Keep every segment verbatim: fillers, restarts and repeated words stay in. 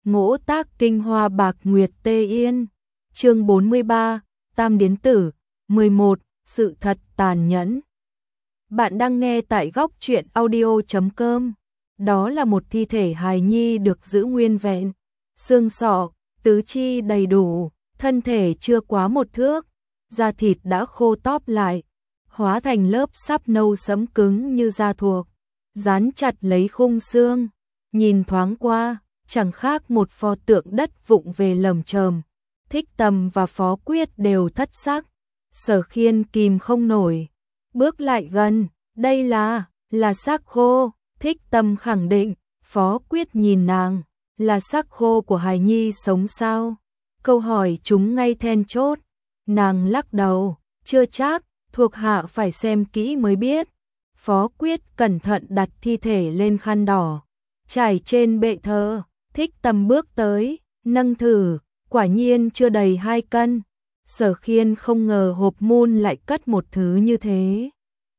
Ngỗ tác kinh hoa bạc nguyệt tê yên. Chương bốn mươi ba, Tam Điến Tử. mười một. Sự thật tàn nhẫn. Bạn đang nghe tại góc truyện audio chấm com. Đó là một thi thể hài nhi được giữ nguyên vẹn, xương sọ, tứ chi đầy đủ, thân thể chưa quá một thước, da thịt đã khô tóp lại, hóa thành lớp sáp nâu sẫm cứng như da thuộc, dán chặt lấy khung xương, nhìn thoáng qua, chẳng khác một pho tượng đất vụng về lởm chởm. Thích Tầm và Phó Quyết đều thất sắc. Sở Khiên kìm không nổi, bước lại gần, đây là, là xác khô. Thích Tầm khẳng định, Phó Quyết nhìn nàng, là xác khô của hài nhi sống sao? Câu hỏi chúng ngay then chốt. Nàng lắc đầu, chưa chắc, thuộc hạ phải xem kỹ mới biết. Phó Quyết cẩn thận đặt thi thể lên khăn đỏ, trải trên bệ thờ. Thích Tầm bước tới, nâng thử, quả nhiên chưa đầy hai cân. Sở Khiên không ngờ hộp mun lại cất một thứ như thế.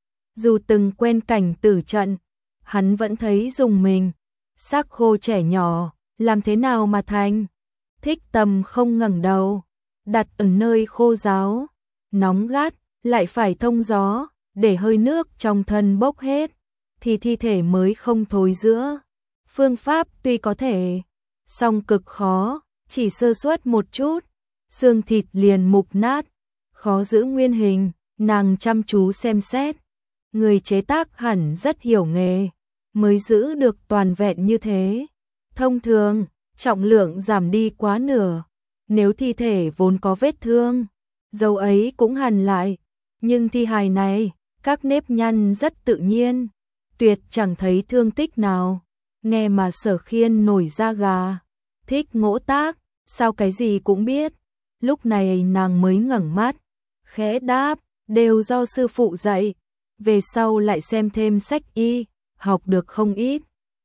Dù từng quen cảnh tử trận, hắn vẫn thấy rùng mình. Xác khô trẻ nhỏ, làm thế nào mà thành? Thích Tầm không ngẩng đầu, đặt ở nơi khô ráo, nóng gắt, lại phải thông gió, để hơi nước trong thân bốc hết, thì thi thể mới không thối rữa. Phương pháp tuy có thể, song cực khó, chỉ sơ suất một chút, xương thịt liền mục nát, khó giữ nguyên hình. Nàng chăm chú xem xét, người chế tác hẳn rất hiểu nghề, mới giữ được toàn vẹn như thế. Thông thường, trọng lượng giảm đi quá nửa, nếu thi thể vốn có vết thương, dấu ấy cũng hằn lại, nhưng thi hài này, các nếp nhăn rất tự nhiên, tuyệt chẳng thấy thương tích nào. Nghe mà Sở Khiên nổi da gà. Thích Ngỗ Tác, sao cái gì cũng biết? Lúc này nàng mới ngẩng mắt, khẽ đáp, đều do sư phụ dạy, về sau lại xem thêm sách y, học được không ít.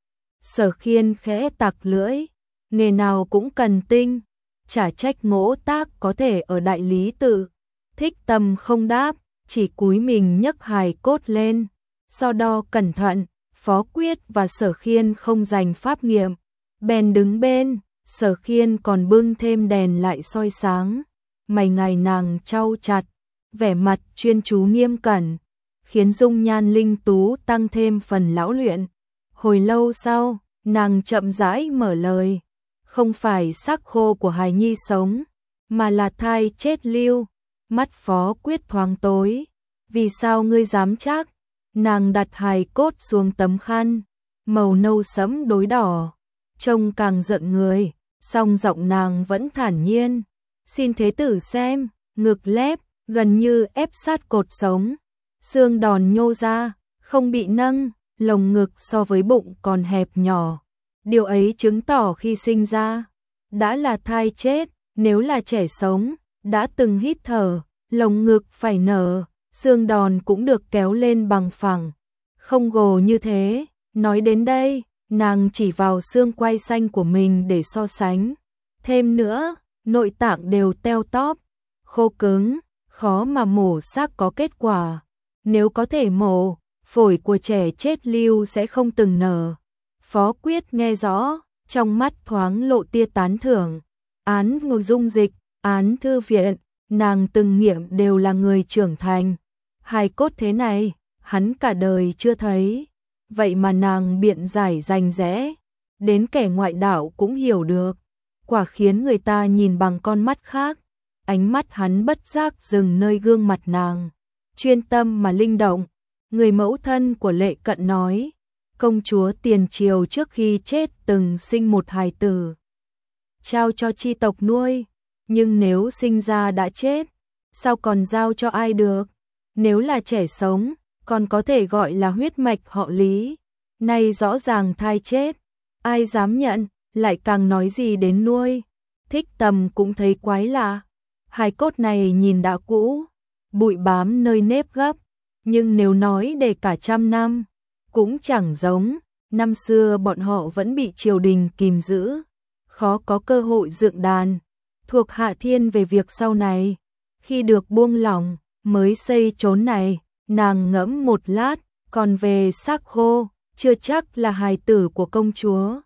Sở Khiên khẽ tặc lưỡi, nghề nào cũng cần tinh, chả trách Ngỗ Tác có thể ở Đại Lý Tự. Thích Tầm không đáp, chỉ cúi mình nhấc hài cốt lên, so đo cẩn thận. Phó Quyết và Sở Khiên không dành pháp nghiệm, bèn đứng bên. Sở Khiên còn bưng thêm đèn lại soi sáng, mày ngài nàng chau chặt, vẻ mặt chuyên chú nghiêm cẩn, khiến dung nhan linh tú tăng thêm phần lão luyện. Hồi lâu sau, nàng chậm rãi mở lời, không phải xác khô của hài nhi sống, mà là thai chết lưu. Mắt Phó Quyết thoáng tối, vì sao ngươi dám chắc? Nàng đặt hài cốt xuống tấm khăn, màu nâu sẫm đối đỏ, trông càng giận người, song giọng nàng vẫn thản nhiên. Xin thế tử xem, ngực lép, gần như ép sát cột sống, xương đòn nhô ra, không bị nâng, lồng ngực so với bụng còn hẹp nhỏ. Điều ấy chứng tỏ khi sinh ra, đã là thai chết, nếu là trẻ sống, đã từng hít thở, lồng ngực phải nở, xương đòn cũng được kéo lên bằng phẳng, không gồ như thế. Nói đến đây, nàng chỉ vào xương quai xanh của mình để so sánh. Thêm nữa, nội tạng đều teo tóp, khô cứng, khó mà mổ xác có kết quả. Nếu có thể mổ, phổi của trẻ chết lưu sẽ không từng nở. Phó Quyết nghe rõ, trong mắt thoáng lộ tia tán thưởng. Án nội dung dịch, án thư viện, nàng từng nghiệm đều là người trưởng thành. Hài cốt thế này, hắn cả đời chưa thấy. Vậy mà nàng biện giải rành rẽ, đến kẻ ngoại đạo cũng hiểu được, quả khiến người ta nhìn bằng con mắt khác. Ánh mắt hắn bất giác dừng nơi gương mặt nàng, chuyên tâm mà linh động. Người mẫu thân của Lệ Cận nói, công chúa tiền triều trước khi chết từng sinh một hài tử, trao cho chi tộc nuôi, nhưng nếu sinh ra đã chết, sao còn giao cho ai được? Nếu là trẻ sống, còn có thể gọi là huyết mạch họ Lý, nay rõ ràng thai chết, ai dám nhận, lại càng nói gì đến nuôi. Thích Tầm cũng thấy quái lạ, hài cốt này nhìn đã cũ, bụi bám nơi nếp gấp, nhưng nếu nói để cả trăm năm, cũng chẳng giống. Năm xưa bọn họ vẫn bị triều đình kìm giữ, khó có cơ hội dựng đàn. Thuộc hạ thiên về việc sau này, khi được buông lỏng, mới xây chốn này. Nàng ngẫm một lát, còn về xác khô, chưa chắc là hài tử của công chúa.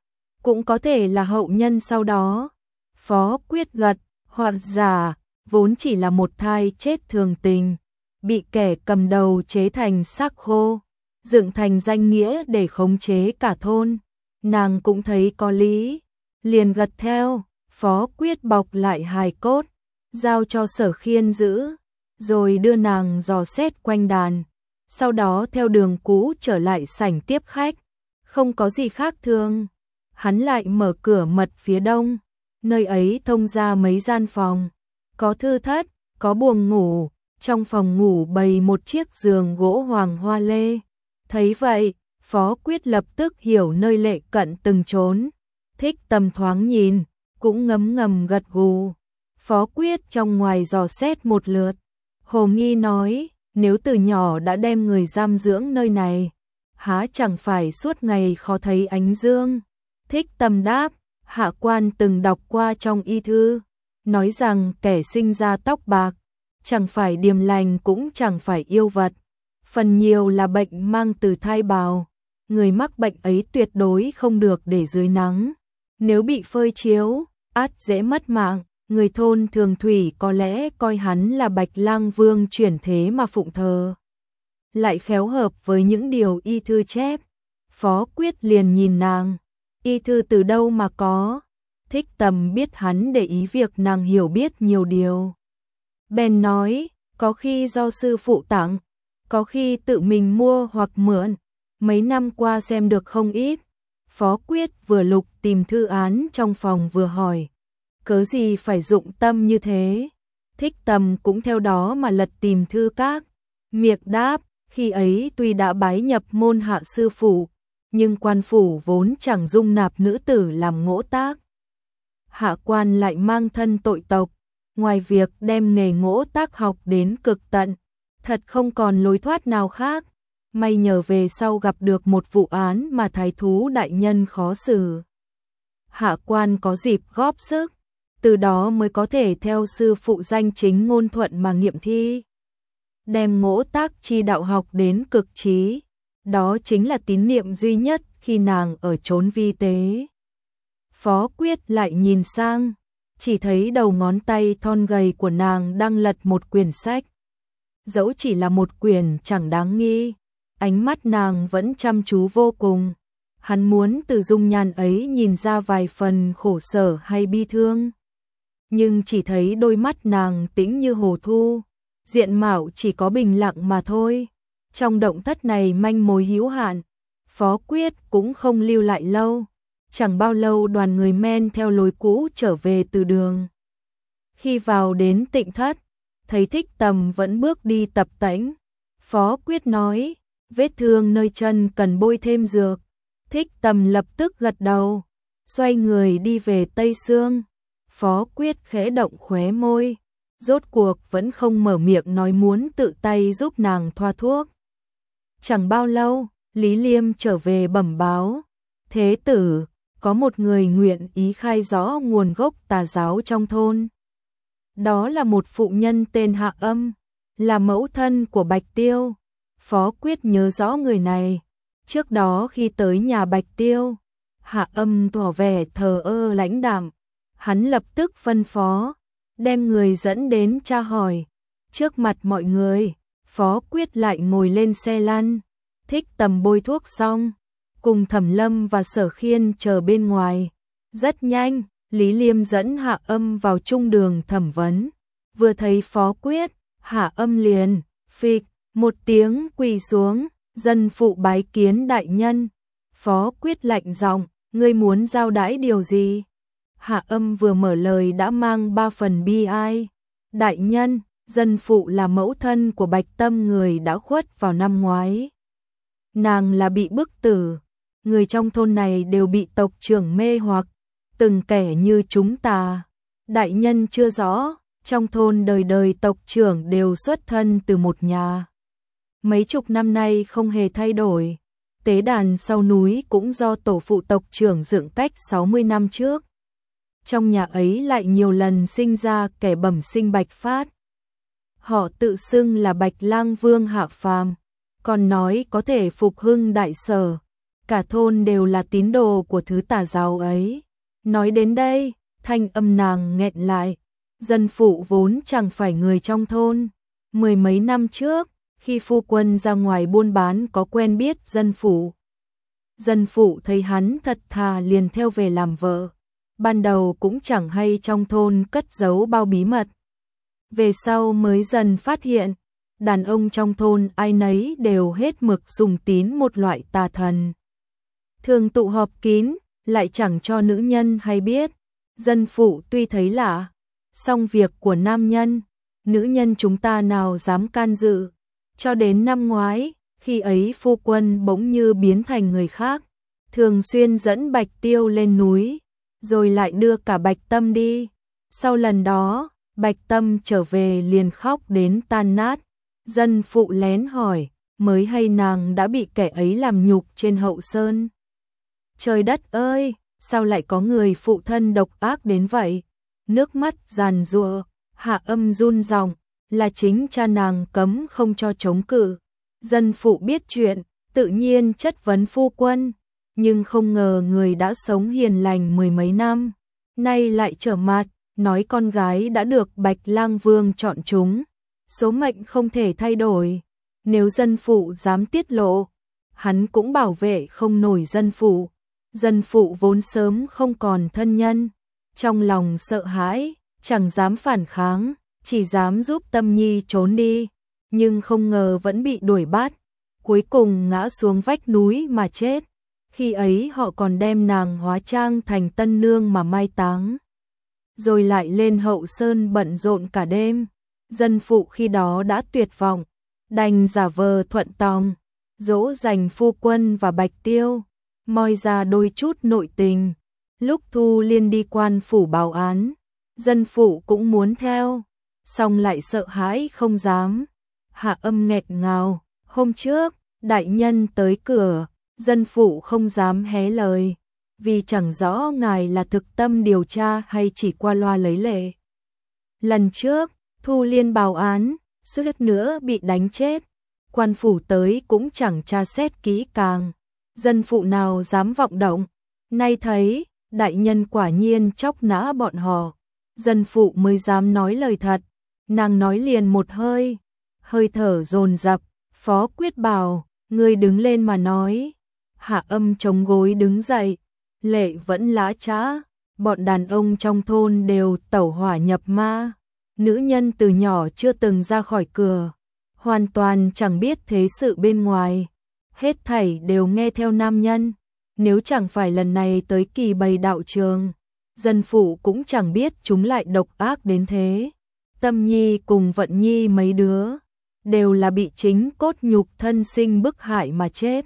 cũng có thể là hậu nhân sau đó. Phó Quyết gật, hoặc giả, vốn chỉ là một thai chết thường tình, bị kẻ cầm đầu chế thành xác khô, dựng thành danh nghĩa để khống chế cả thôn. Nàng cũng thấy có lý, liền gật theo. Phó Quyết bọc lại hài cốt, giao cho Sở Khiên giữ, rồi đưa nàng dò xét quanh đàn, sau đó theo đường cũ trở lại sảnh tiếp khách. Không có gì khác thường, hắn lại mở cửa mật phía đông, nơi ấy thông ra mấy gian phòng, có thư thất, có buồng ngủ, trong phòng ngủ bày một chiếc giường gỗ hoàng hoa lê. Thấy vậy, Phó Quyết lập tức hiểu nơi Lệ Cận từng trốn. Thích Tầm thoáng nhìn, cũng ngấm ngầm gật gù. Phó Quyết trong ngoài dò xét một lượt. Hồ Nghi nói, nếu từ nhỏ đã đem người giam dưỡng nơi này, há chẳng phải suốt ngày khó thấy ánh dương. Thích Tầm đáp, hạ quan từng đọc qua trong y thư, nói rằng kẻ sinh ra tóc bạc, chẳng phải điềm lành cũng chẳng phải yêu vật, phần nhiều là bệnh mang từ thai bào. Người mắc bệnh ấy tuyệt đối không được để dưới nắng, nếu bị phơi chiếu, ắt dễ mất mạng. Người thôn Thường Thủy có lẽ coi hắn là Bạch Lang Vương chuyển thế mà phụng thờ, lại khéo hợp với những điều y thư chép. Phó Quyết liền nhìn nàng, y thư từ đâu mà có? Thích Tầm biết hắn để ý việc nàng hiểu biết nhiều điều, bèn nói, có khi do sư phụ tặng, có khi tự mình mua hoặc mượn, mấy năm qua xem được không ít. Phó Quyết vừa lục tìm thư án trong phòng vừa hỏi, cớ gì phải dụng tâm như thế? Thích Tầm cũng theo đó mà lật tìm thư các. Miệng đáp, khi ấy tuy đã bái nhập môn hạ sư phụ, nhưng quan phủ vốn chẳng dung nạp nữ tử làm ngỗ tác. Hạ quan lại mang thân tội tộc, ngoài việc đem nghề ngỗ tác học đến cực tận, thật không còn lối thoát nào khác. May nhờ về sau gặp được một vụ án mà thái thú đại nhân khó xử, hạ quan có dịp góp sức, từ đó mới có thể theo sư phụ danh chính ngôn thuận mà nghiệm thi, đem ngỗ tác chi đạo học đến cực trí. Đó chính là tín niệm duy nhất khi nàng ở chốn vi tế. Phó Quyết lại nhìn sang, chỉ thấy đầu ngón tay thon gầy của nàng đang lật một quyển sách. Dẫu chỉ là một quyển chẳng đáng nghi, ánh mắt nàng vẫn chăm chú vô cùng. Hắn muốn từ dung nhan ấy nhìn ra vài phần khổ sở hay bi thương, nhưng chỉ thấy đôi mắt nàng tĩnh như hồ thu, diện mạo chỉ có bình lặng mà thôi. Trong động thất này manh mối hữu hạn, Phó Quyết cũng không lưu lại lâu. Chẳng bao lâu đoàn người men theo lối cũ trở về từ đường. Khi vào đến Tịnh thất, thấy Thích Tầm vẫn bước đi tập tễnh. Phó Quyết nói, vết thương nơi chân cần bôi thêm dược. Thích Tầm lập tức gật đầu, xoay người đi về Tây Sương. Phó Quyết khẽ động khóe môi, rốt cuộc vẫn không mở miệng nói muốn tự tay giúp nàng thoa thuốc. Chẳng bao lâu, Lý Liêm trở về bẩm báo, thế tử, có một người nguyện ý khai rõ nguồn gốc tà giáo trong thôn. Đó là một phụ nhân tên Hạ Âm, là mẫu thân của Bạch Tiêu. Phó Quyết nhớ rõ người này, trước đó khi tới nhà Bạch Tiêu, Hạ Âm tỏ vẻ thờ ơ lãnh đạm, hắn lập tức phân phó, đem người dẫn đến tra hỏi. Trước mặt mọi người, Phó Quyết lại ngồi lên xe lăn. Thích Tầm bôi thuốc xong, cùng Thẩm Lâm và Sở Khiên chờ bên ngoài. Rất nhanh, Lý Liêm dẫn Hạ Âm vào trung đường thẩm vấn. Vừa thấy Phó Quyết, Hạ Âm liền phịch một tiếng quỳ xuống, dân phụ bái kiến đại nhân. Phó Quyết lạnh giọng, ngươi muốn giao đãi điều gì? Hạ Âm vừa mở lời đã mang ba phần bi ai. Đại nhân, dân phụ là mẫu thân của Bạch Tâm người đã khuất vào năm ngoái. Nàng là bị bức tử, người trong thôn này đều bị tộc trưởng mê hoặc, từng kẻ như chúng ta. Đại nhân chưa rõ, trong thôn đời đời tộc trưởng đều xuất thân từ một nhà. Mấy chục năm nay không hề thay đổi, tế đàn sau núi cũng do tổ phụ tộc trưởng dựng cách sáu mươi năm trước. Trong nhà ấy lại nhiều lần sinh ra kẻ bẩm sinh Bạch Phát. Họ tự xưng là Bạch Lang Vương hạ phàm, còn nói có thể phục hưng đại sở. cả thôn đều là tín đồ của thứ tà giáo ấy. Nói đến đây, thanh âm nàng nghẹn lại, dân phụ vốn chẳng phải người trong thôn. Mười mấy năm trước, khi phu quân ra ngoài buôn bán có quen biết dân phụ. Dân phụ thấy hắn thật thà liền theo về làm vợ. Ban đầu cũng chẳng hay trong thôn cất giấu bao bí mật. Về sau mới dần phát hiện, đàn ông trong thôn ai nấy đều hết mực sùng tín một loại tà thần. Thường tụ họp kín, lại chẳng cho nữ nhân hay biết. Dân phụ tuy thấy lạ, song việc của nam nhân, nữ nhân chúng ta nào dám can dự. Cho đến năm ngoái, khi ấy phu quân bỗng như biến thành người khác, thường xuyên dẫn Bạch Tiêu lên núi, rồi lại đưa cả Bạch Tâm đi. Sau lần đó, Bạch Tâm trở về liền khóc đến tan nát. Dân phụ lén hỏi, mới hay nàng đã bị kẻ ấy làm nhục trên hậu sơn. Trời đất ơi, sao lại có người phụ thân độc ác đến vậy? Nước mắt giàn giụa, Hạ Âm run ròng, là chính cha nàng cấm không cho chống cự. Dân phụ biết chuyện, tự nhiên chất vấn phu quân, nhưng không ngờ người đã sống hiền lành mười mấy năm, nay lại trở mặt, nói con gái đã được Bạch Lang Vương chọn chúng. Số mệnh không thể thay đổi, nếu dân phụ dám tiết lộ, hắn cũng bảo vệ không nổi dân phụ. Dân phụ vốn sớm không còn thân nhân, trong lòng sợ hãi, chẳng dám phản kháng, chỉ dám giúp Tâm Nhi trốn đi, nhưng không ngờ vẫn bị đuổi bắt, cuối cùng ngã xuống vách núi mà chết. Khi ấy họ còn đem nàng hóa trang thành tân nương mà mai táng, rồi lại lên hậu sơn bận rộn cả đêm. Dân phụ khi đó đã tuyệt vọng, đành giả vờ thuận tòng, dỗ dành phu quân và Bạch Tiêu, moi ra đôi chút nội tình. Lúc Thu Liên đi quan phủ báo án, dân phụ cũng muốn theo, song lại sợ hãi không dám. Hạ Âm nghẹt ngào, hôm trước, đại nhân tới cửa, dân phụ không dám hé lời, vì chẳng rõ ngài là thực tâm điều tra hay chỉ qua loa lấy lệ. Lần trước, Thu Liên báo án, suýt nữa bị đánh chết, quan phủ tới cũng chẳng tra xét kỹ càng, dân phụ nào dám vọng động. Nay thấy, đại nhân quả nhiên chóc nã bọn họ, dân phụ mới dám nói lời thật. Nàng nói liền một hơi, hơi thở dồn dập, Phó Quyết bảo, ngươi đứng lên mà nói. Hạ Âm chống gối đứng dậy, lệ vẫn lã chã, bọn đàn ông trong thôn đều tẩu hỏa nhập ma. Nữ nhân từ nhỏ chưa từng ra khỏi cửa, hoàn toàn chẳng biết thế sự bên ngoài, hết thảy đều nghe theo nam nhân. Nếu chẳng phải lần này tới Kỳ Bày đạo trường, dân phụ cũng chẳng biết chúng lại độc ác đến thế. Tâm Nhi cùng Vận Nhi mấy đứa, đều là bị chính cốt nhục thân sinh bức hại mà chết.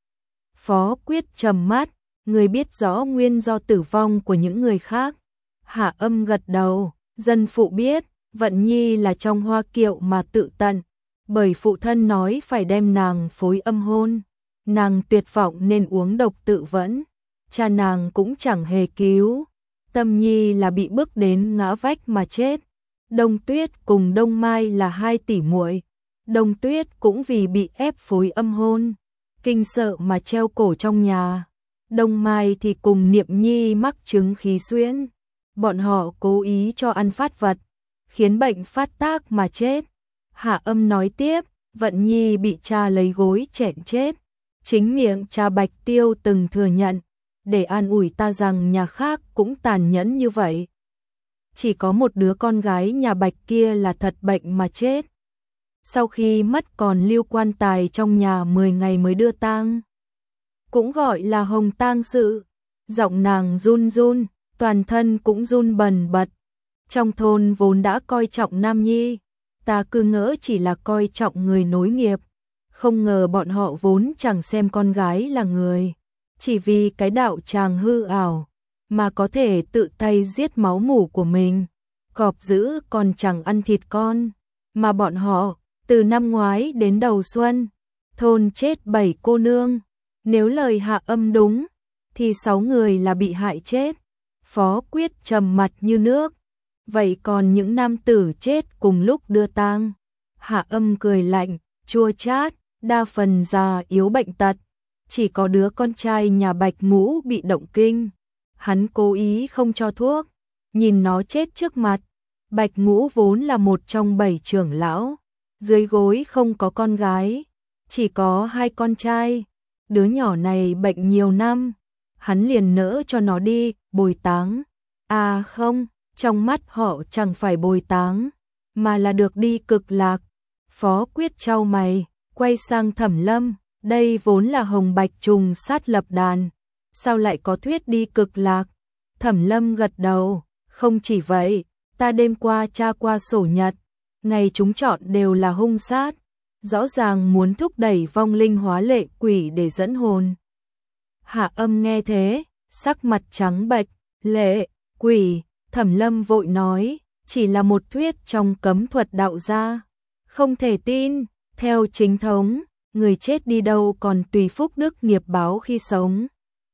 Phó Quyết trầm mắt, người biết rõ nguyên do tử vong của những người khác. Hạ Âm gật đầu, dân phụ biết, Vận Nhi là trong hoa kiệu mà tự tận, bởi phụ thân nói phải đem nàng phối âm hôn. Nàng tuyệt vọng nên uống độc tự vẫn, cha nàng cũng chẳng hề cứu. Tâm Nhi là bị bức đến ngã vách mà chết. Đông Tuyết cùng Đông Mai là hai tỷ muội, Đông Tuyết cũng vì bị ép phối âm hôn, kinh sợ mà treo cổ trong nhà. Đông Mai thì cùng Niệm Nhi mắc chứng khí xuyễn, bọn họ cố ý cho ăn phát vật, khiến bệnh phát tác mà chết. Hạ Âm nói tiếp, Vận Nhi bị cha lấy gối chẹn chết, chính miệng cha Bạch Tiêu từng thừa nhận, để an ủi ta rằng nhà khác cũng tàn nhẫn như vậy. Chỉ có một đứa con gái nhà Bạch kia là thật bệnh mà chết. Sau khi mất còn lưu quan tài trong nhà mười ngày mới đưa tang, cũng gọi là hồng tang sự. Giọng nàng run run, toàn thân cũng run bần bật. Trong thôn vốn đã coi trọng nam nhi, ta cứ ngỡ chỉ là coi trọng người nối nghiệp, không ngờ bọn họ vốn chẳng xem con gái là người, chỉ vì cái đạo tràng hư ảo mà có thể tự tay giết máu mủ của mình. Cọp dữ còn chẳng ăn thịt con, mà bọn họ từ năm ngoái đến đầu xuân, thôn chết bảy cô nương. Nếu lời Hạ Âm đúng, thì sáu người là bị hại chết. Phó Quyết trầm mặt như nước. Vậy còn những nam tử chết cùng lúc đưa tang? Hạ Âm cười lạnh, chua chát, đa phần già yếu bệnh tật, chỉ có đứa con trai nhà Bạch Ngũ bị động kinh. Hắn cố ý không cho thuốc, nhìn nó chết trước mặt. Bạch Ngũ vốn là một trong bảy trưởng lão, dưới gối không có con gái, chỉ có hai con trai. Đứa nhỏ này bệnh nhiều năm, hắn liền nỡ cho nó đi bồi táng. À không, trong mắt họ chẳng phải bồi táng, mà là được đi cực lạc. Phó Quyết chau mày, quay sang Thẩm Lâm, đây vốn là Hồng Bạch trùng sát lập đàn, sao lại có thuyết đi cực lạc? Thẩm Lâm gật đầu, không chỉ vậy, ta đêm qua tra qua sổ nhật, ngày chúng chọn đều là hung sát, rõ ràng muốn thúc đẩy vong linh hóa lệ quỷ để dẫn hồn. Hạ Âm nghe thế, sắc mặt trắng bệch, lệ, quỷ, Thẩm Lâm vội nói, chỉ là một thuyết trong cấm thuật đạo gia, không thể tin, theo chính thống, người chết đi đâu còn tùy phúc đức nghiệp báo khi sống.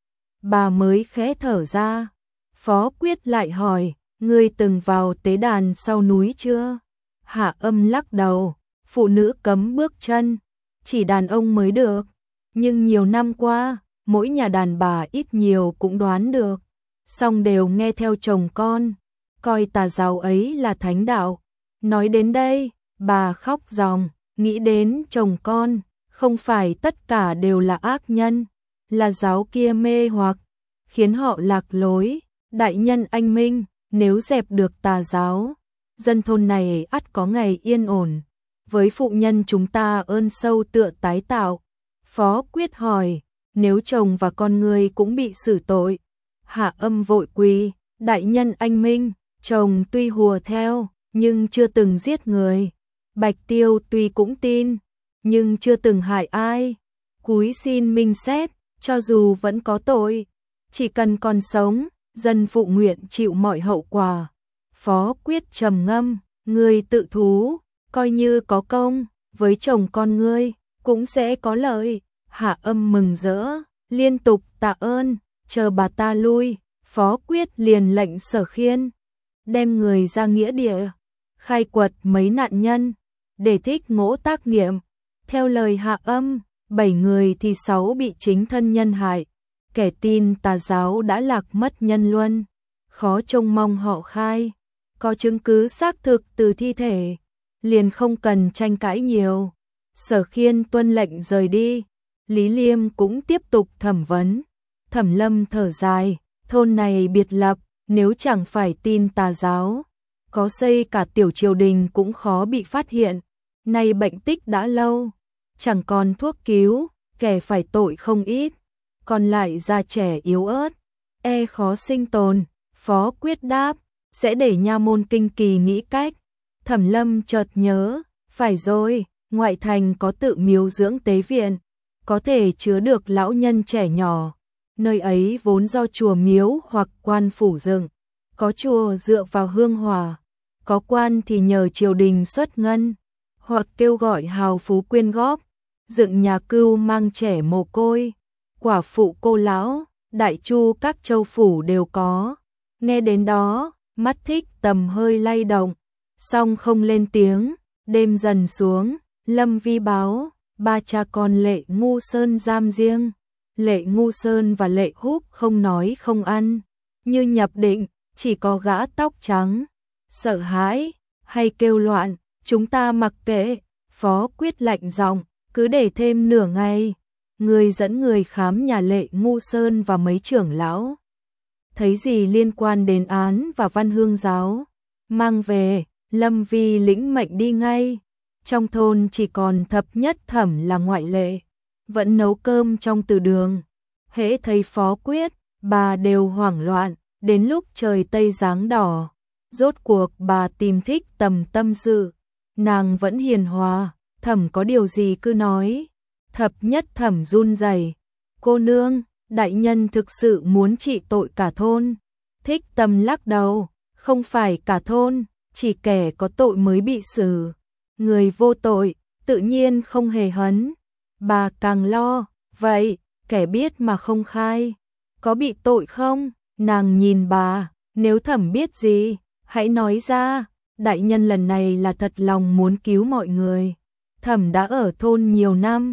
Bà mới khẽ thở ra, Phó Quyết lại hỏi, ngươi từng vào tế đàn sau núi chưa? Hạ Âm lắc đầu, phụ nữ cấm bước chân, chỉ đàn ông mới được, nhưng nhiều năm qua, mỗi nhà đàn bà ít nhiều cũng đoán được, song đều nghe theo chồng con, coi tà giáo ấy là thánh đạo. Nói đến đây, bà khóc ròng, nghĩ đến chồng con, không phải tất cả đều là ác nhân, là giáo kia mê hoặc, khiến họ lạc lối. Đại nhân anh minh, nếu dẹp được tà giáo, dân thôn này ắt có ngày yên ổn. Với phụ nhân chúng ta ơn sâu tựa tái tạo. Phó Quyết hỏi, nếu chồng và con người cũng bị xử tội? Hạ Âm vội quỳ, đại nhân anh minh, chồng tuy hùa theo, nhưng chưa từng giết người. Bạch Tiêu tuy cũng tin, nhưng chưa từng hại ai. Cúi xin minh xét, cho dù vẫn có tội, chỉ cần còn sống, dân phụ nguyện chịu mọi hậu quả. Phó Quyết trầm ngâm, ngươi tự thú, coi như có công, với chồng con ngươi, cũng sẽ có lợi. Hạ Âm mừng rỡ, liên tục tạ ơn, chờ bà ta lui, Phó Quyết liền lệnh Sở Khiên, đem người ra nghĩa địa, khai quật mấy nạn nhân, để thích ngỗ tác nghiệm. Theo lời Hạ Âm, bảy người thì sáu bị chính thân nhân hại, kẻ tin tà giáo đã lạc mất nhân luân, khó trông mong họ khai, có chứng cứ xác thực từ thi thể, liền không cần tranh cãi nhiều. Sở Khiên tuân lệnh rời đi, Lý Liêm cũng tiếp tục thẩm vấn. Thẩm Lâm thở dài, thôn này biệt lập, nếu chẳng phải tin tà giáo, có xây cả tiểu triều đình cũng khó bị phát hiện. Nay bệnh tích đã lâu, chẳng còn thuốc cứu, kẻ phải tội không ít, còn lại già trẻ yếu ớt, e khó sinh tồn. Phó Quyết đáp, sẽ để nha môn kinh kỳ nghĩ cách. Thẩm Lâm chợt nhớ, phải rồi, ngoại thành có tự miếu dưỡng tế viện, có thể chứa được lão nhân trẻ nhỏ. Nơi ấy vốn do chùa miếu hoặc quan phủ dựng, có chùa dựa vào hương hỏa, có quan thì nhờ triều đình xuất ngân, hoặc kêu gọi hào phú quyên góp, dựng nhà cưu mang trẻ mồ côi, quả phụ cô lão, đại chu các châu phủ đều có. Nghe đến đó, mắt Thích Tầm hơi lay động, song không lên tiếng. Đêm dần xuống, Lâm Vi báo, ba cha con Lệ Ngu Sơn giam riêng. Lệ Ngu Sơn và Lệ Húc không nói không ăn, như nhập định, chỉ có gã tóc trắng, sợ hãi, hay kêu loạn, chúng ta mặc kệ. Phó Quyết lạnh giọng, cứ để thêm nửa ngày, người dẫn người khám nhà Lệ Ngu Sơn và mấy trưởng lão. Thấy gì liên quan đến án và văn hương giáo, mang về. Lâm Vi lĩnh mệnh đi ngay. Trong thôn chỉ còn Thập Nhất Thẩm là ngoại lệ, vẫn nấu cơm trong từ đường. Hễ thấy Phó Quyết, bà đều hoảng loạn. Đến lúc trời tây giáng đỏ, rốt cuộc bà tìm Thích Tầm tâm sự. Nàng vẫn hiền hòa, Thẩm có điều gì cứ nói. Thập Nhất Thẩm run rẩy, cô nương, đại nhân thực sự muốn trị tội cả thôn. Thích Tầm lắc đầu, không phải cả thôn, chỉ kẻ có tội mới bị xử, người vô tội tự nhiên không hề hấn. Bà càng lo, vậy kẻ biết mà không khai, có bị tội không? Nàng nhìn bà, nếu Thẩm biết gì, hãy nói ra. Đại nhân lần này là thật lòng muốn cứu mọi người. Thẩm đã ở thôn nhiều năm,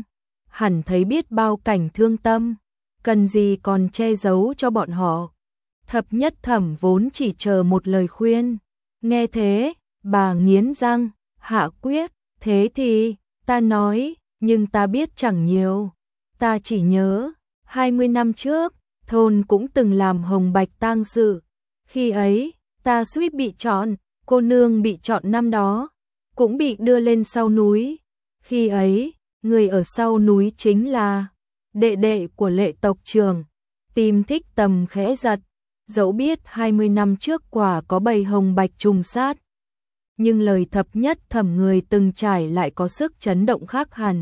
hẳn thấy biết bao cảnh thương tâm, cần gì còn che giấu cho bọn họ. Thập nhất thẩm vốn chỉ chờ một lời khuyên, nghe thế, bà nghiến răng, hạ quyết, thế thì, ta nói, nhưng ta biết chẳng nhiều, ta chỉ nhớ, hai mươi năm trước, thôn cũng từng làm hồng bạch tang sự, khi ấy, ta suýt bị chọn, cô nương bị chọn năm đó, cũng bị đưa lên sau núi, khi ấy, người ở sau núi chính là đệ đệ của Lệ tộc trưởng. Tim Thích Tầm khẽ giật, dẫu biết hai mươi năm trước quả có bầy hồng bạch trùng sát, nhưng lời thập nhất thẩm người từng trải lại có sức chấn động khác hẳn.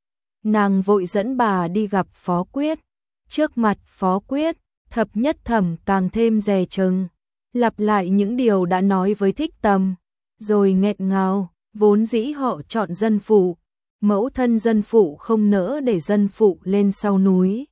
Nàng vội dẫn bà đi gặp Phó Quyết. Trước mặt Phó Quyết, thập nhất thẩm càng thêm dè chừng, lặp lại những điều đã nói với Thích Tầm, rồi nghẹn ngào, vốn dĩ họ chọn dân phụ, mẫu thân dân phụ không nỡ để dân phụ lên sau núi,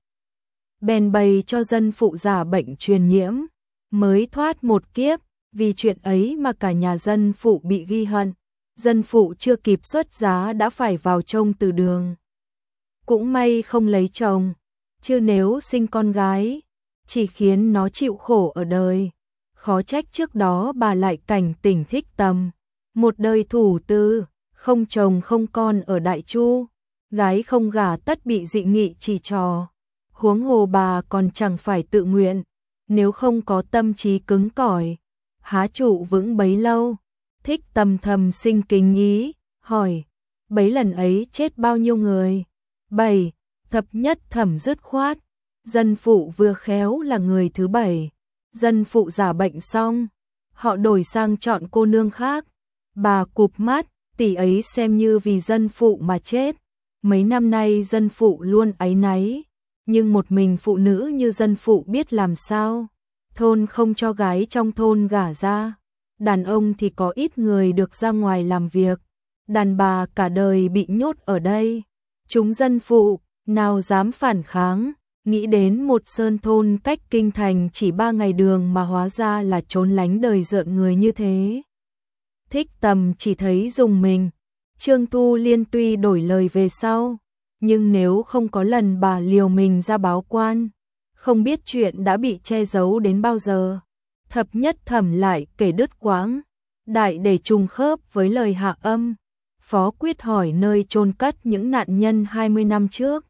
bèn bày cho dân phụ giả bệnh truyền nhiễm, mới thoát một kiếp, vì chuyện ấy mà cả nhà dân phụ bị ghi hận, dân phụ chưa kịp xuất giá đã phải vào trông từ đường. Cũng may không lấy chồng, chứ nếu sinh con gái, chỉ khiến nó chịu khổ ở đời. Khó trách trước đó bà lại cảnh tỉnh Thích Tầm, một đời thủ tư, không chồng không con ở Đại Chu, gái không gả tất bị dị nghị chỉ trò. Huống hồ bà còn chẳng phải tự nguyện, nếu không có tâm trí cứng cỏi, há trụ vững bấy lâu. Thích Tầm thầm sinh kính ý, hỏi, bấy lần ấy chết bao nhiêu người? Bảy, thập nhất thẩm dứt khoát, dân phụ vừa khéo là người thứ bảy. Dân phụ giả bệnh xong, họ đổi sang chọn cô nương khác. Bà cụp mắt, tỷ ấy xem như vì dân phụ mà chết. Mấy năm nay dân phụ luôn áy náy, nhưng một mình phụ nữ như dân phụ biết làm sao. Thôn không cho gái trong thôn gả ra, đàn ông thì có ít người được ra ngoài làm việc, đàn bà cả đời bị nhốt ở đây. Chúng dân phụ, nào dám phản kháng, nghĩ đến một sơn thôn cách kinh thành chỉ ba ngày đường mà hóa ra là trốn lánh đời rợn người như thế. Thích Tầm chỉ thấy dùng mình, Trương Thu Liên tuy đổi lời về sau, nhưng nếu không có lần bà liều mình ra báo quan, không biết chuyện đã bị che giấu đến bao giờ. Thập nhất thẩm lại kể đứt quãng, đại để trùng khớp với lời hạ âm. Phó Quyết hỏi nơi chôn cất những nạn nhân hai mươi năm trước,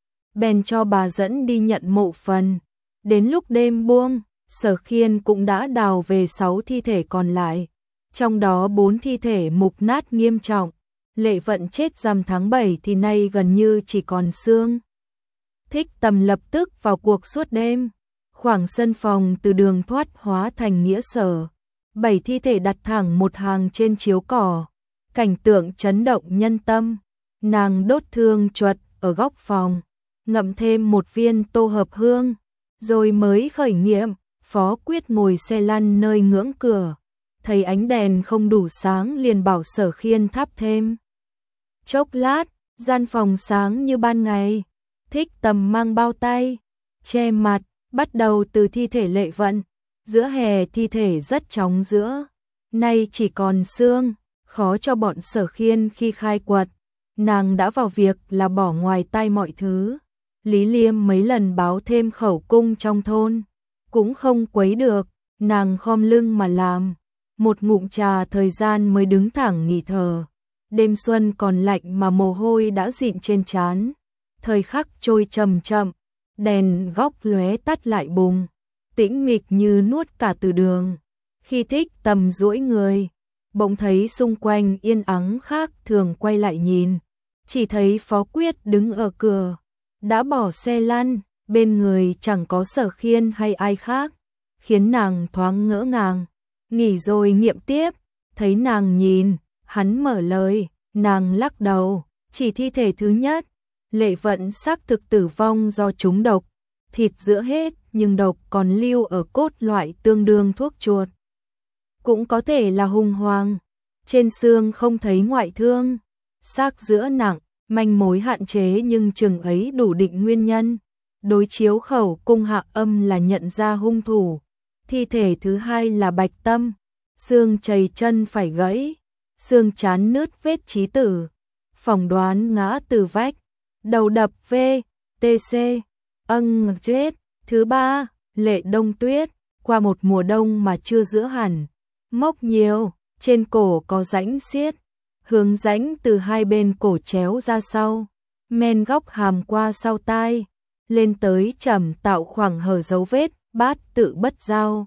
bèn cho bà dẫn đi nhận mộ phần. Đến lúc đêm buông, Sở Khiên cũng đã đào về sáu thi thể còn lại, trong đó bốn thi thể mục nát nghiêm trọng. Lệ Vận chết rằm tháng bảy thì nay gần như chỉ còn xương. Thích Tầm lập tức vào cuộc suốt đêm, khoảng sân phòng từ đường thoát hóa thành nghĩa sở. Bảy thi thể đặt thẳng một hàng trên chiếu cỏ, cảnh tượng chấn động nhân tâm. Nàng đốt thương chuột ở góc phòng, ngậm thêm một viên tô hợp hương, rồi mới khởi nghiệm. Phó Quyết ngồi xe lăn nơi ngưỡng cửa, thấy ánh đèn không đủ sáng liền bảo Sở Khiên thắp thêm. Chốc lát, gian phòng sáng như ban ngày. Thích Tầm mang bao tay, che mặt, bắt đầu từ thi thể Lệ Vận. Giữa hè thi thể rất chóng giữa, nay chỉ còn xương, khó cho bọn Sở Khiên khi khai quật. Nàng đã vào việc là bỏ ngoài tay mọi thứ. Lý Liêm mấy lần báo thêm khẩu cung trong thôn, cũng không quấy được, nàng khom lưng mà làm. Một ngụm trà thời gian mới đứng thẳng nghỉ thở. Đêm xuân còn lạnh mà mồ hôi đã dịn trên trán. Thời khắc trôi chậm chậm, đèn góc lóe tắt lại bùng, tĩnh mịch như nuốt cả từ đường. Khi Thích Tầm duỗi người, bỗng thấy xung quanh yên ắng khác thường, quay lại nhìn, chỉ thấy Phó Quyết đứng ở cửa, đã bỏ xe lăn, bên người chẳng có Sở Khiên hay ai khác, khiến nàng thoáng ngỡ ngàng. Nghỉ rồi nghiệm tiếp, thấy nàng nhìn, hắn mở lời, nàng lắc đầu, chỉ thi thể thứ nhất, Lệ Vận xác thực tử vong do trúng độc, thịt giữa hết nhưng độc còn lưu ở cốt loại tương đương thuốc chuột. Cũng có thể là hùng hoàng, trên xương không thấy ngoại thương, xác giữa nặng, manh mối hạn chế nhưng chừng ấy đủ định nguyên nhân. Đối chiếu khẩu cung hạ âm là nhận ra hung thủ. Thi thể thứ hai là Bạch Tâm, xương chầy chân phải gãy, xương trán nứt vết chí tử, phỏng đoán ngã từ vách. đầu đập V, T C, âng chết. Thứ ba, Lệ Đông Tuyết, qua một mùa đông mà chưa giữa hẳn, mốc nhiều, trên cổ có rãnh xiết, hướng rãnh từ hai bên cổ chéo ra sau, men góc hàm qua sau tai, lên tới trầm tạo khoảng hở dấu vết, bát tự bất giao.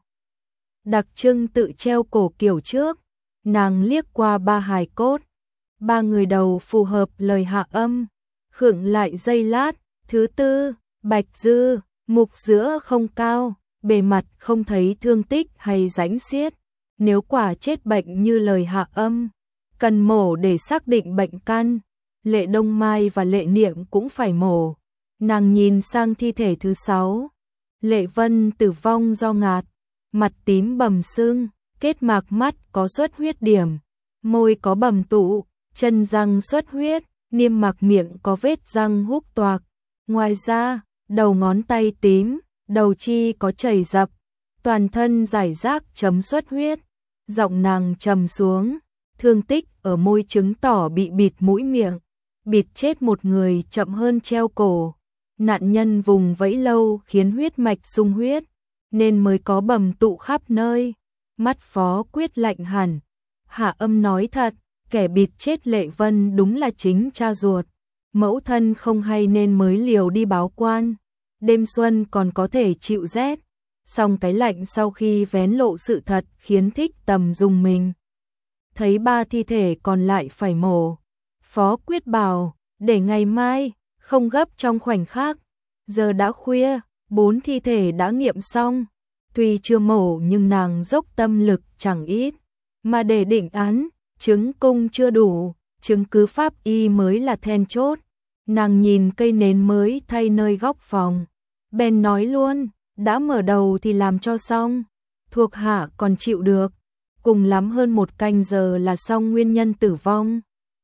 Đặc trưng tự treo cổ kiểu trước, nàng liếc qua ba hài cốt, ba người đầu phù hợp lời hạ âm, khựng lại giây lát. Thứ tư, Bạch Dư, mục giữa không cao, bề mặt không thấy thương tích hay rãnh xiết, nếu quả chết bệnh như lời hạ âm, cần mổ để xác định bệnh căn. Lệ Đông Mai và Lệ Niệm cũng phải mổ. Nàng nhìn sang thi thể thứ sáu, Lệ Vân tử vong do ngạt, mặt tím bầm sưng, kết mạc mắt có xuất huyết điểm, môi có bầm tụ, chân răng xuất huyết, niêm mạc miệng có vết răng húc toạc. Ngoài ra, đầu ngón tay tím, đầu chi có chảy dập, toàn thân rải rác chấm xuất huyết. Giọng nàng trầm xuống, thương tích ở môi chứng tỏ bị bịt mũi miệng, bịt chết một người chậm hơn treo cổ. Nạn nhân vùng vẫy lâu khiến huyết mạch sung huyết, nên mới có bầm tụ khắp nơi. Mắt Phó Quyết lạnh hẳn, hạ âm nói thật, kẻ bịt chết Lệ Vân đúng là chính cha ruột. Mẫu thân không hay nên mới liều đi báo quan. Đêm xuân còn có thể chịu rét, song cái lạnh sau khi vén lộ sự thật khiến Thích Tầm rùng mình. Thấy ba thi thể còn lại phải mổ, Phó Quyết bảo, để ngày mai, không gấp trong khoảnh khắc. Giờ đã khuya, bốn thi thể đã nghiệm xong, tuy chưa mổ nhưng nàng dốc tâm lực chẳng ít, mà để định án, chứng cung chưa đủ, chứng cứ pháp y mới là then chốt. Nàng nhìn cây nến mới thay nơi góc phòng, bèn nói luôn, đã mở đầu thì làm cho xong, thuộc hạ còn chịu được, cùng lắm hơn một canh giờ là xong nguyên nhân tử vong.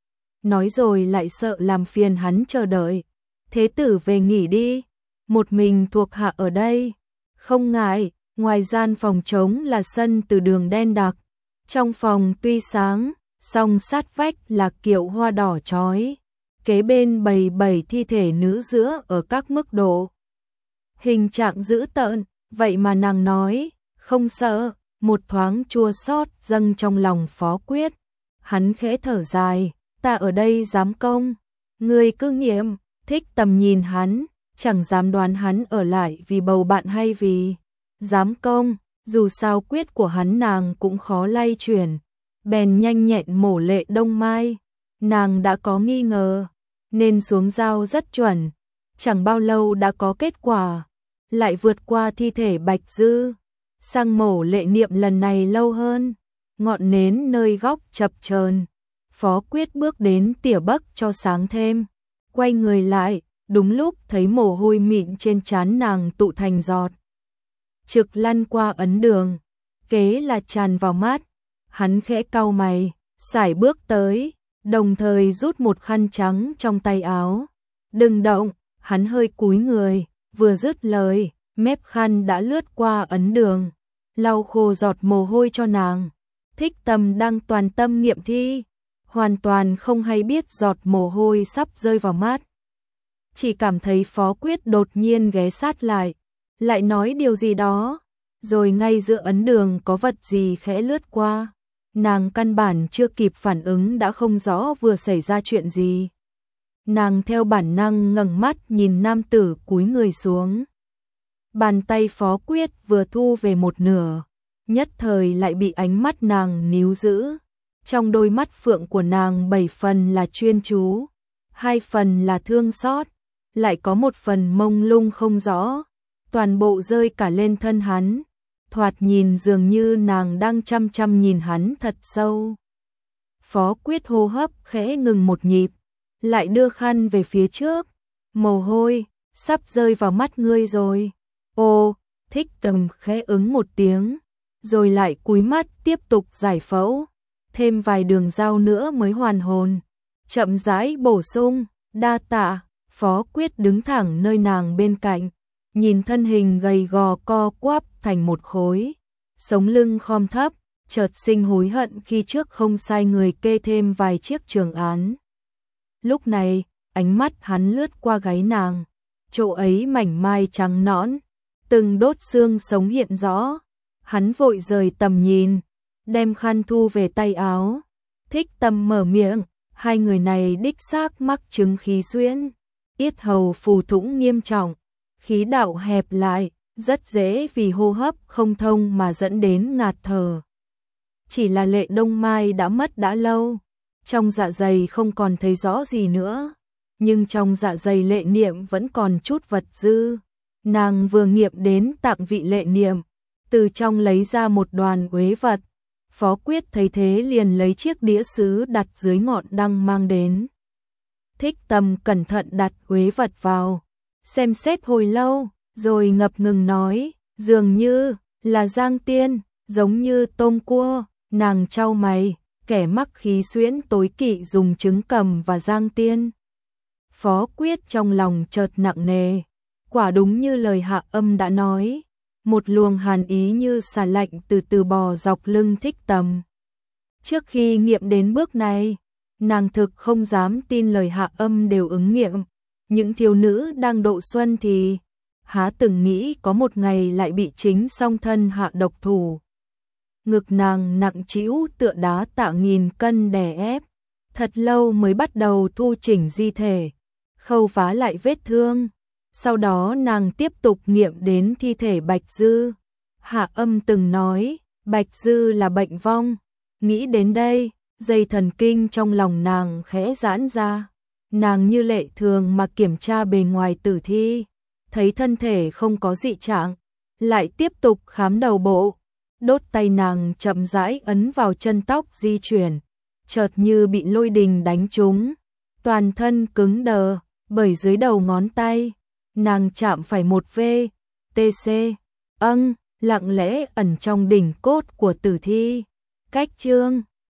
Nói rồi lại sợ làm phiền hắn chờ đợi, thế tử về nghỉ đi, một mình thuộc hạ ở đây. Không ngại, ngoài gian phòng trống là sân từ đường đen đặc, trong phòng tuy sáng, song sát vách là kiệu hoa đỏ chói, kế bên bầy bầy thi thể nữ giữa ở các mức độ. Hình trạng dữ tợn, vậy mà nàng nói, không sợ. Một thoáng chua xót dâng trong lòng Phó Quyết. Hắn khẽ thở dài, ta ở đây giám công, ngươi cứ nghiệm. Thích Tầm nhìn hắn, chẳng dám đoán hắn ở lại vì bầu bạn hay vì giám công, dù sao quyết của hắn nàng cũng khó lay chuyển. Bèn nhanh nhẹn mổ Lệ Đông Mai, nàng đã có nghi ngờ, nên xuống dao rất chuẩn, chẳng bao lâu đã có kết quả, lại vượt qua thi thể Bạch Dư. Sang mổ Lệ Niệm lần này lâu hơn, ngọn nến nơi góc chập chờn. Phó Quyết bước đến tỉa bấc cho sáng thêm, quay người lại, đúng lúc thấy mồ hôi mịn trên trán nàng tụ thành giọt, trực lăn qua ấn đường, kế là tràn vào mắt. Hắn khẽ cau mày, sải bước tới, đồng thời rút một khăn trắng trong tay áo. Đừng động, hắn hơi cúi người, vừa dứt lời, mép khăn đã lướt qua ấn đường, lau khô giọt mồ hôi cho nàng. Thích Tầm đang toàn tâm nghiệm thi, hoàn toàn không hay biết giọt mồ hôi sắp rơi vào mắt. Chỉ cảm thấy Phó Quyết đột nhiên ghé sát lại, lại nói điều gì đó, rồi ngay giữa ấn đường có vật gì khẽ lướt qua. Nàng căn bản chưa kịp phản ứng đã không rõ vừa xảy ra chuyện gì. Nàng theo bản năng ngẩng mắt nhìn nam tử cúi người xuống. Bàn tay Phó Quyết vừa thu về một nửa, nhất thời lại bị ánh mắt nàng níu giữ. Trong đôi mắt phượng của nàng bảy phần là chuyên chú, hai phần là thương xót, lại có một phần mông lung không rõ, toàn bộ rơi cả lên thân hắn. Thoạt nhìn dường như nàng đang chăm chăm nhìn hắn thật sâu. Phó Quyết hô hấp khẽ ngừng một nhịp, lại đưa khăn về phía trước. Mồ hôi, sắp rơi vào mắt ngươi rồi. Ô, Thích Tầm khẽ ứng một tiếng, rồi lại cúi mắt tiếp tục giải phẫu. Thêm vài đường dao nữa mới hoàn hồn. Chậm rãi bổ sung, đa tạ. Phó Quyết đứng thẳng nơi nàng bên cạnh, nhìn thân hình gầy gò co quắp thành một khối, sống lưng khom thấp, chợt sinh hối hận khi trước không sai người kê thêm vài chiếc trường án. Lúc này, ánh mắt hắn lướt qua gáy nàng, chỗ ấy mảnh mai trắng nõn, từng đốt xương sống hiện rõ. Hắn vội rời tầm nhìn, đem khăn thu về tay áo. Thích Tâm mở miệng, hai người này đích xác mắc chứng khí xuyễn, yết hầu phù thủng nghiêm trọng, khí đạo hẹp lại, rất dễ vì hô hấp không thông mà dẫn đến ngạt thở. Chỉ là Lệ Đông Mai đã mất đã lâu, trong dạ dày không còn thấy rõ gì nữa, nhưng trong dạ dày Lệ Niệm vẫn còn chút vật dư. Nàng vừa nghiệm đến tạng vị Lệ Niệm, từ trong lấy ra một đoàn uế vật. Phó Quyết thấy thế liền lấy chiếc đĩa sứ đặt dưới ngọn đăng mang đến. Thích Tâm cẩn thận đặt uế vật vào, xem xét hồi lâu, rồi ngập ngừng nói, dường như là giang tiên, giống như tôm cua. Nàng chau mày, kẻ mắc khí xuyễn tối kỵ dùng trứng cầm và giang tiên. Phó Quyết trong lòng chợt nặng nề, quả đúng như lời Hạ Âm đã nói, một luồng hàn ý như xà lạnh từ từ bò dọc lưng Thích Tâm. Trước khi nghiệm đến bước này, nàng thực không dám tin lời Hạ Âm đều ứng nghiệm, những thiếu nữ đang độ xuân thì há từng nghĩ có một ngày lại bị chính song thân hạ độc thủ. Ngực nàng nặng trĩu tựa đá tạ nghìn cân đè ép, thật lâu mới bắt đầu thu chỉnh di thể, khâu vá lại vết thương. Sau đó nàng tiếp tục nghiệm đến thi thể Bạch Dư. Hạ Âm từng nói, Bạch Dư là bệnh vong. Nghĩ đến đây, dây thần kinh trong lòng nàng khẽ giãn ra. Nàng như lệ thường mà kiểm tra bề ngoài tử thi, thấy thân thể không có dị trạng, lại tiếp tục khám đầu bộ. Đốt tay nàng chậm rãi ấn vào chân tóc di chuyển, chợt như bị lôi đình đánh trúng, toàn thân cứng đờ, bởi dưới đầu ngón tay nàng chạm phải một vết tê xê, âng, lặng lẽ ẩn trong đỉnh cốt của tử thi. Cách chương